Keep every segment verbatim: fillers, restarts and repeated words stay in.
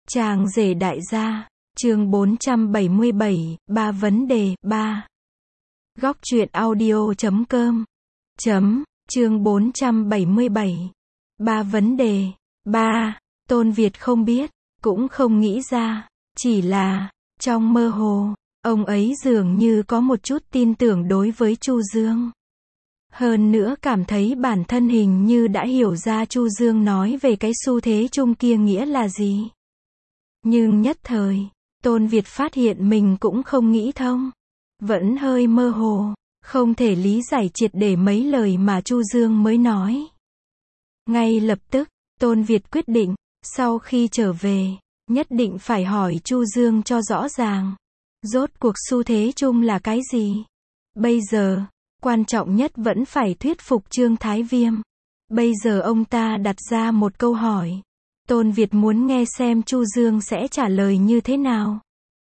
Chàng rể đại gia, chương bốn trăm bảy mươi bảy, ba vấn đề, ba. Góc truyện audio chấm com. Chấm, chương bốn trăm bảy mươi bảy. Ba vấn đề, ba. Tôn Việt không biết, cũng không nghĩ ra, chỉ là, trong mơ hồ, ông ấy dường như có một chút tin tưởng đối với Chu Dương. Hơn nữa cảm thấy bản thân hình như đã hiểu ra Chu Dương nói về cái xu thế chung kia nghĩa là gì. Nhưng nhất thời, Tôn Việt phát hiện mình cũng không nghĩ thông. Vẫn hơi mơ hồ, không thể lý giải triệt để mấy lời mà Chu Dương mới nói. Ngay lập tức, Tôn Việt quyết định, sau khi trở về, nhất định phải hỏi Chu Dương cho rõ ràng. Rốt cuộc xu thế chung là cái gì? Bây giờ, quan trọng nhất vẫn phải thuyết phục Trương Thái Viêm. Bây giờ ông ta đặt ra một câu hỏi. Tôn Việt muốn nghe xem Chu Dương sẽ trả lời như thế nào.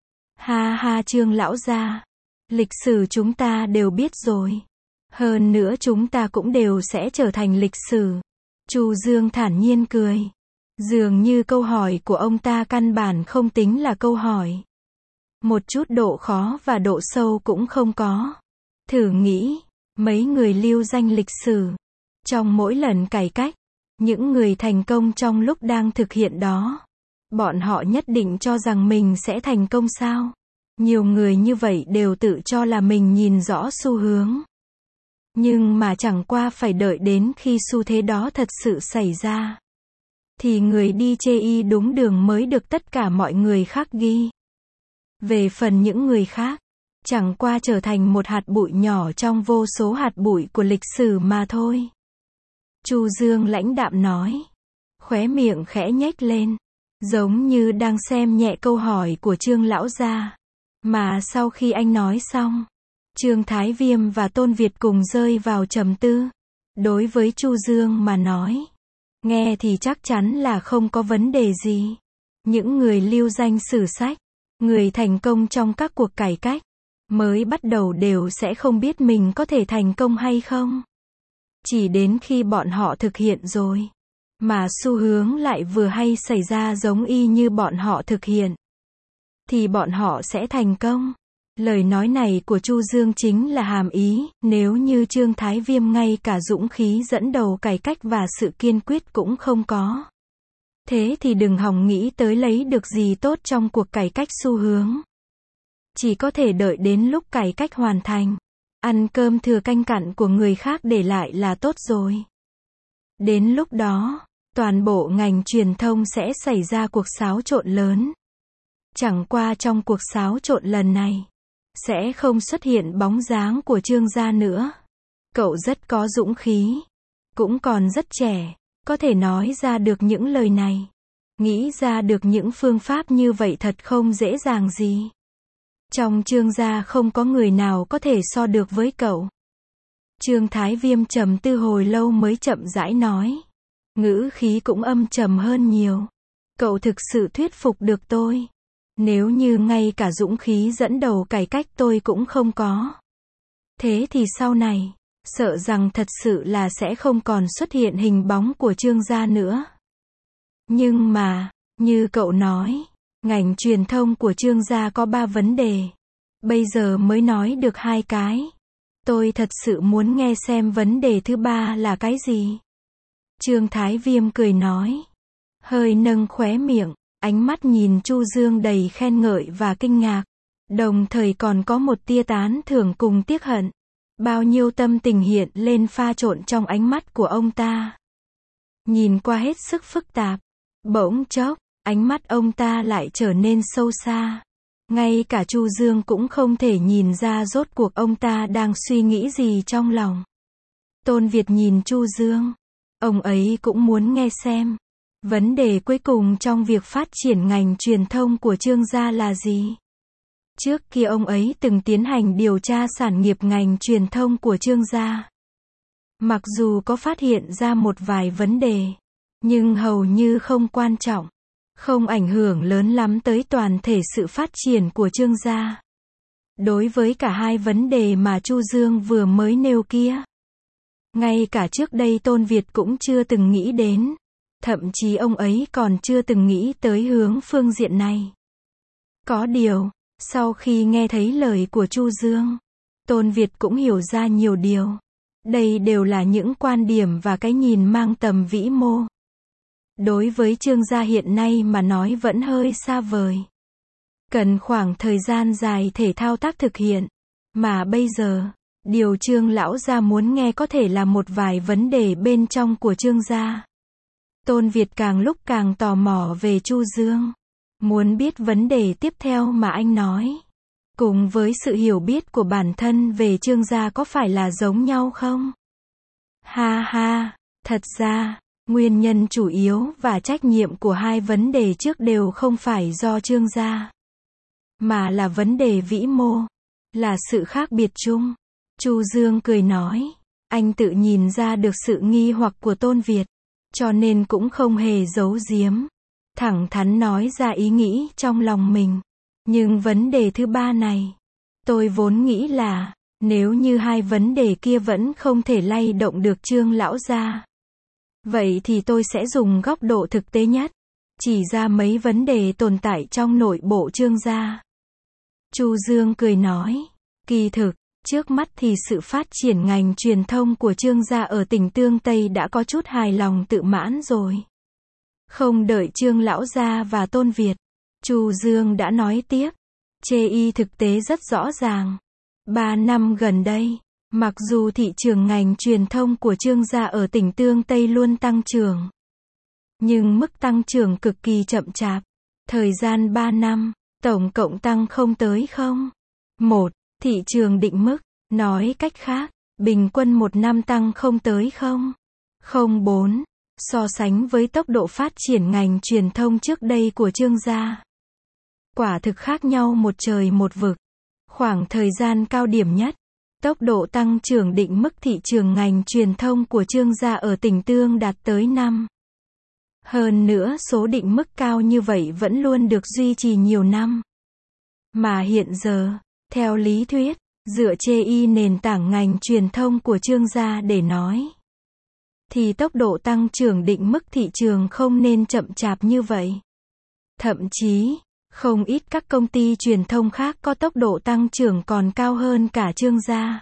Ha ha Trương lão gia, lịch sử chúng ta đều biết rồi. Hơn nữa chúng ta cũng đều sẽ trở thành lịch sử. Chu Dương thản nhiên cười. Dường như câu hỏi của ông ta căn bản không tính là câu hỏi. Một chút độ khó và độ sâu cũng không có. Thử nghĩ, mấy người lưu danh lịch sử. Trong mỗi lần cải cách, những người thành công trong lúc đang thực hiện đó, bọn họ nhất định cho rằng mình sẽ thành công sao? Nhiều người như vậy đều tự cho là mình nhìn rõ xu hướng. Nhưng mà chẳng qua phải đợi đến khi xu thế đó thật sự xảy ra, thì người đi chê y đúng đường mới được tất cả mọi người khác ghi. Về phần những người khác, chẳng qua trở thành một hạt bụi nhỏ trong vô số hạt bụi của lịch sử mà thôi. Chu Dương lãnh đạm nói, khóe miệng khẽ nhếch lên, giống như đang xem nhẹ câu hỏi của Trương lão gia. Mà sau khi anh nói xong, Trương Thái Viêm và Tôn Việt cùng rơi vào trầm tư. Đối với Chu Dương mà nói, nghe thì chắc chắn là không có vấn đề gì. Những người lưu danh sử sách, người thành công trong các cuộc cải cách, mới bắt đầu đều sẽ không biết mình có thể thành công hay không. Chỉ đến khi bọn họ thực hiện rồi, mà xu hướng lại vừa hay xảy ra giống y như bọn họ thực hiện, thì bọn họ sẽ thành công. Lời nói này của Chu Dương chính là hàm ý, nếu như Trương Thái Viêm ngay cả dũng khí dẫn đầu cải cách và sự kiên quyết cũng không có, thế thì đừng hòng nghĩ tới lấy được gì tốt trong cuộc cải cách xu hướng. Chỉ có thể đợi đến lúc cải cách hoàn thành, ăn cơm thừa canh cặn của người khác để lại là tốt rồi. Đến lúc đó, toàn bộ ngành truyền thông sẽ xảy ra cuộc xáo trộn lớn. Chẳng qua trong cuộc xáo trộn lần này, sẽ không xuất hiện bóng dáng của Trương gia nữa. Cậu rất có dũng khí, cũng còn rất trẻ, có thể nói ra được những lời này. Nghĩ ra được những phương pháp như vậy thật không dễ dàng gì. Trong Trương gia không có người nào có thể so được với cậu. Trương Thái Viêm trầm tư hồi lâu mới chậm rãi nói. Ngữ khí cũng âm trầm hơn nhiều. Cậu thực sự thuyết phục được tôi. Nếu như ngay cả dũng khí dẫn đầu cải cách tôi cũng không có, thế thì sau này, sợ rằng thật sự là sẽ không còn xuất hiện hình bóng của Trương gia nữa. Nhưng mà, như cậu nói, ngành truyền thông của Trương gia có ba vấn đề. Bây giờ mới nói được hai cái. Tôi thật sự muốn nghe xem vấn đề thứ ba là cái gì. Trương Thái Viêm cười nói, hơi nâng khóe miệng, ánh mắt nhìn Chu Dương đầy khen ngợi và kinh ngạc, đồng thời còn có một tia tán thưởng cùng tiếc hận. Bao nhiêu tâm tình hiện lên pha trộn trong ánh mắt của ông ta. Nhìn qua hết sức phức tạp, bỗng chốc, ánh mắt ông ta lại trở nên sâu xa. Ngay cả Chu Dương cũng không thể nhìn ra rốt cuộc ông ta đang suy nghĩ gì trong lòng. Tôn Việt nhìn Chu Dương, ông ấy cũng muốn nghe xem. Vấn đề cuối cùng trong việc phát triển ngành truyền thông của Trương gia là gì? Trước kia ông ấy từng tiến hành điều tra sản nghiệp ngành truyền thông của Trương gia. Mặc dù có phát hiện ra một vài vấn đề, nhưng hầu như không quan trọng, không ảnh hưởng lớn lắm tới toàn thể sự phát triển của Trương gia. Đối với cả hai vấn đề mà Chu Dương vừa mới nêu kia, ngay cả trước đây Tôn Việt cũng chưa từng nghĩ đến. Thậm chí ông ấy còn chưa từng nghĩ tới hướng phương diện này. Có điều, sau khi nghe thấy lời của Chu Dương, Tôn Việt cũng hiểu ra nhiều điều. Đây đều là những quan điểm và cái nhìn mang tầm vĩ mô. Đối với Trương gia hiện nay mà nói vẫn hơi xa vời. Cần khoảng thời gian dài thể thao tác thực hiện. Mà bây giờ, điều Trương lão gia muốn nghe có thể là một vài vấn đề bên trong của Trương gia. Tôn Việt càng lúc càng tò mò về Chu Dương. Muốn biết vấn đề tiếp theo mà anh nói. Cùng với sự hiểu biết của bản thân về Trương gia có phải là giống nhau không? Ha ha, thật ra, nguyên nhân chủ yếu và trách nhiệm của hai vấn đề trước đều không phải do Trương gia, mà là vấn đề vĩ mô, là sự khác biệt chung. Chu Dương cười nói, anh tự nhìn ra được sự nghi hoặc của Tôn Việt, cho nên cũng không hề giấu giếm, thẳng thắn nói ra ý nghĩ trong lòng mình. Nhưng vấn đề thứ ba này, tôi vốn nghĩ là, nếu như hai vấn đề kia vẫn không thể lay động được Trương lão gia, vậy thì tôi sẽ dùng góc độ thực tế nhất, chỉ ra mấy vấn đề tồn tại trong nội bộ Trương gia. Chu Dương cười nói, kỳ thực, trước mắt thì sự phát triển ngành truyền thông của Trương gia ở tỉnh Tương Tây đã có chút hài lòng tự mãn rồi. Không đợi Trương lão gia và Tôn Việt, Chu Dương đã nói tiếp, chê y thực tế rất rõ ràng. Ba năm gần đây, mặc dù thị trường ngành truyền thông của Trương gia ở tỉnh Tương Tây luôn tăng trưởng, nhưng mức tăng trưởng cực kỳ chậm chạp. Thời gian ba năm, tổng cộng tăng không tới không. Một, thị trường định mức, nói cách khác, bình quân một năm tăng không tới không. Không bốn, so sánh với tốc độ phát triển ngành truyền thông trước đây của Trương gia, quả thực khác nhau một trời một vực. Khoảng thời gian cao điểm nhất, tốc độ tăng trưởng định mức thị trường ngành truyền thông của Trương gia ở tỉnh Tương đạt tới năm. Hơn nữa số định mức cao như vậy vẫn luôn được duy trì nhiều năm. Mà hiện giờ, theo lý thuyết, dựa chê y nền tảng ngành truyền thông của Trương gia để nói, thì tốc độ tăng trưởng định mức thị trường không nên chậm chạp như vậy. Thậm chí, không ít các công ty truyền thông khác có tốc độ tăng trưởng còn cao hơn cả Trương gia.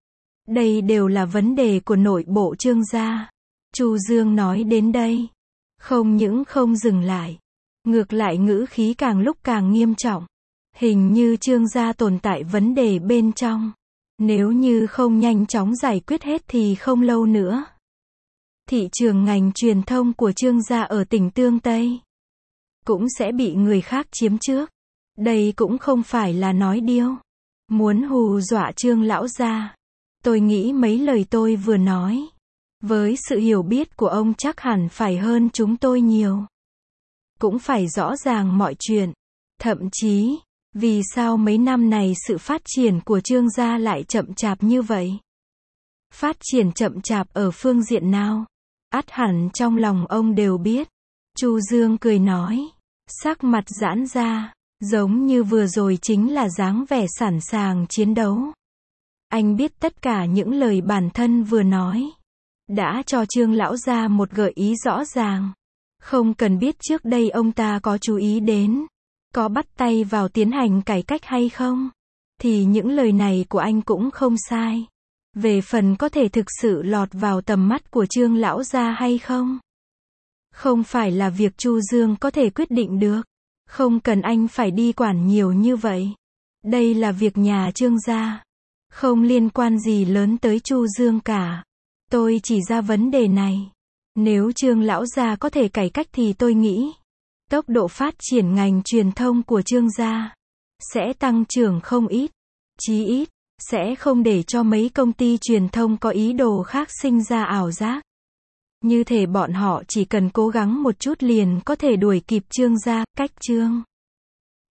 Đây đều là vấn đề của nội bộ Trương gia. Chu Dương nói đến đây, không những không dừng lại, ngược lại ngữ khí càng lúc càng nghiêm trọng. Hình như Trương gia tồn tại vấn đề bên trong. Nếu như không nhanh chóng giải quyết hết thì không lâu nữa, thị trường ngành truyền thông của Trương gia ở tỉnh Tương Tây cũng sẽ bị người khác chiếm trước. Đây cũng không phải là nói điêu, muốn hù dọa Trương lão gia. Tôi nghĩ mấy lời tôi vừa nói, với sự hiểu biết của ông chắc hẳn phải hơn chúng tôi nhiều. Cũng phải rõ ràng mọi chuyện. Thậm chí, vì sao mấy năm này sự phát triển của Trương gia lại chậm chạp như vậy? Phát triển chậm chạp ở phương diện nào? Ắt hẳn trong lòng ông đều biết. Chu Dương cười nói, sắc mặt giãn ra, giống như vừa rồi chính là dáng vẻ sẵn sàng chiến đấu. Anh biết tất cả những lời bản thân vừa nói đã cho Trương lão gia một gợi ý rõ ràng. Không cần biết trước đây ông ta có chú ý đến, có bắt tay vào tiến hành cải cách hay không, thì những lời này của anh cũng không sai. Về phần có thể thực sự lọt vào tầm mắt của Trương lão gia hay không, không phải là việc Chu Dương có thể quyết định được. Không cần anh phải đi quản nhiều như vậy. Đây là việc nhà Trương gia, không liên quan gì lớn tới Chu Dương cả. Tôi chỉ ra vấn đề này. Nếu Trương lão gia có thể cải cách thì tôi nghĩ tốc độ phát triển ngành truyền thông của Trương gia sẽ tăng trưởng không ít. Chí ít, sẽ không để cho mấy công ty truyền thông có ý đồ khác sinh ra ảo giác. Như thể bọn họ chỉ cần cố gắng một chút liền có thể đuổi kịp Trương gia, cách Trương